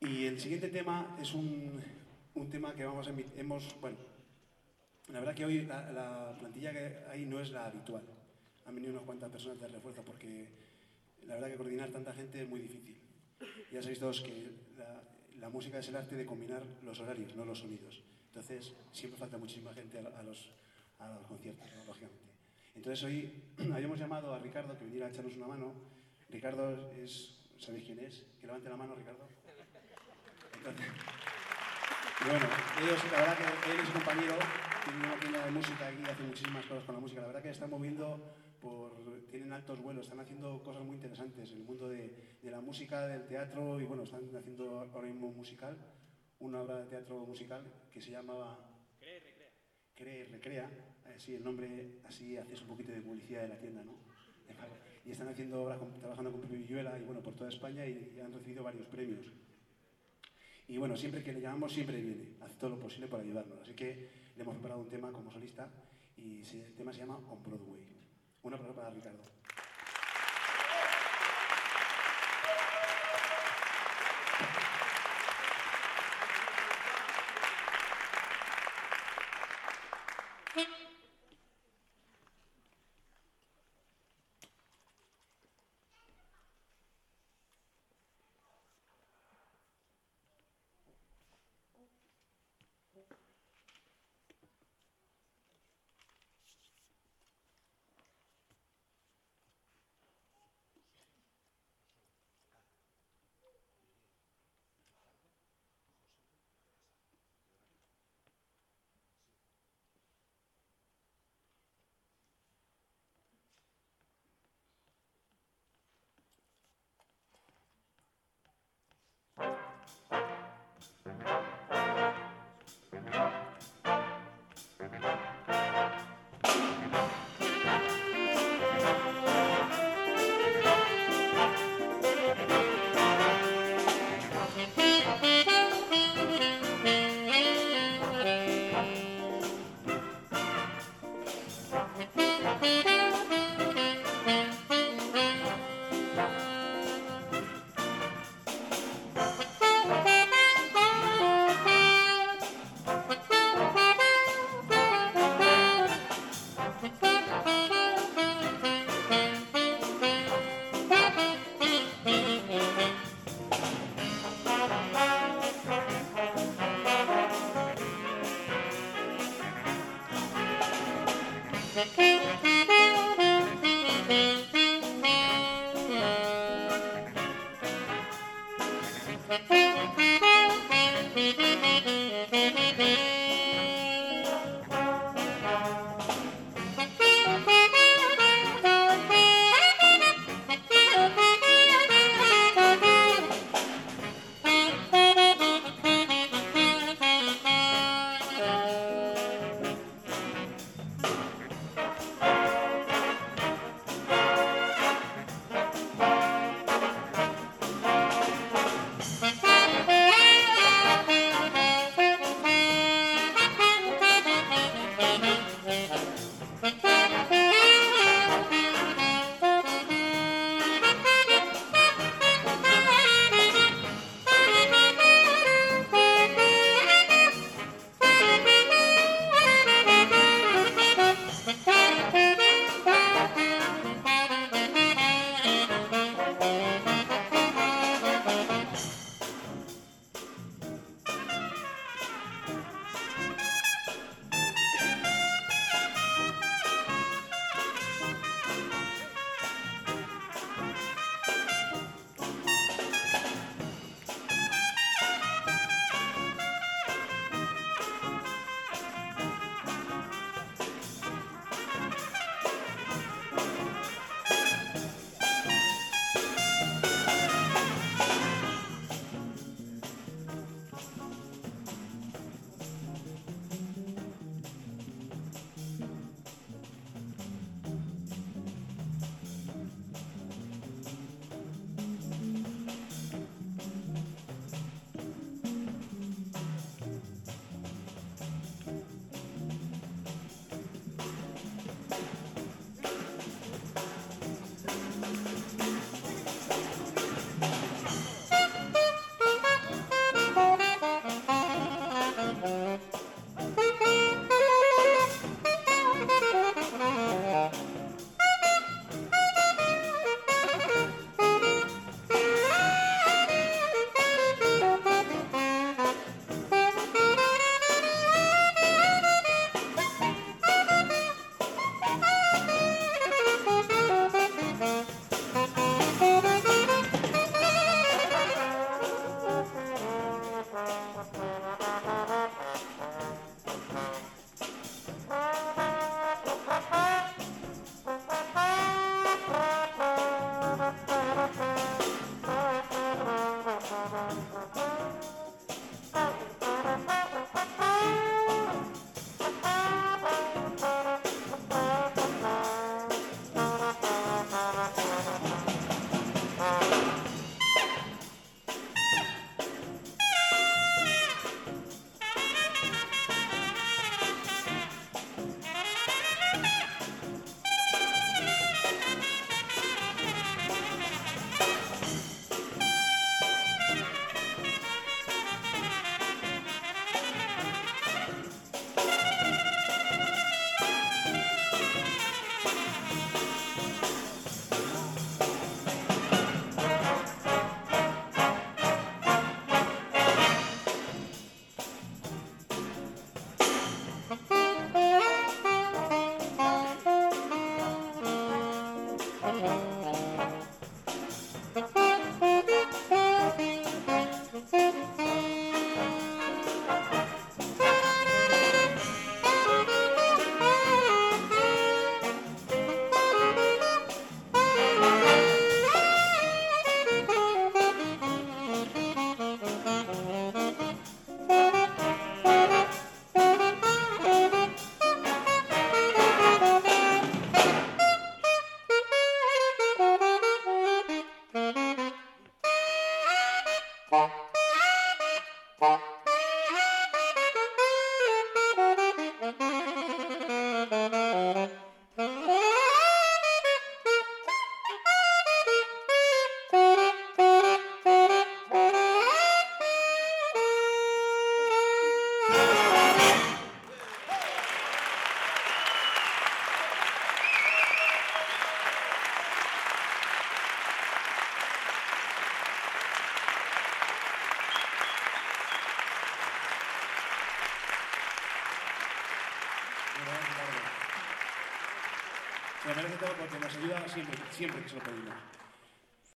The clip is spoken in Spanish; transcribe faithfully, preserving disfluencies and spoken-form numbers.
Y el siguiente tema es un, un tema que vamos a hemos, bueno, la verdad que hoy la, la plantilla que hay no es la habitual. Han venido unas cuantas personas de refuerzo porque la verdad que coordinar tanta gente es muy difícil. Ya sabéis todos que la, la música es el arte de combinar los horarios, no los sonidos. Entonces siempre falta muchísima gente a, a, los, a los conciertos, ¿no? Lógicamente. Entonces hoy habíamos llamado a Ricardo que viniera a echarnos una mano. Ricardo es, ¿sabéis quién es? Que levante la mano, Ricardo. Entonces, y bueno, ellos, la verdad que él es compañero, tiene una tienda de música aquí, hace muchísimas cosas con la música. La verdad que están moviendo, por, tienen altos vuelos, están haciendo cosas muy interesantes en el mundo de, de la música, del teatro, y bueno, están haciendo ahora mismo un musical, una obra de teatro musical que se llamaba Cree, recrea. Cree, recrea, así el nombre, así haces un poquito de publicidad de la tienda, ¿no? Y están haciendo obras, trabajando con Pepe Villuela y bueno, por toda España y, y han recibido varios premios. Y bueno, siempre que le llamamos, siempre viene, hace todo lo posible para ayudarnos. Así que le hemos preparado un tema como solista y el tema se llama On Broadway. Una palabra para Ricardo. Me parece todo porque nos ayuda siempre, siempre que se lo pedimos.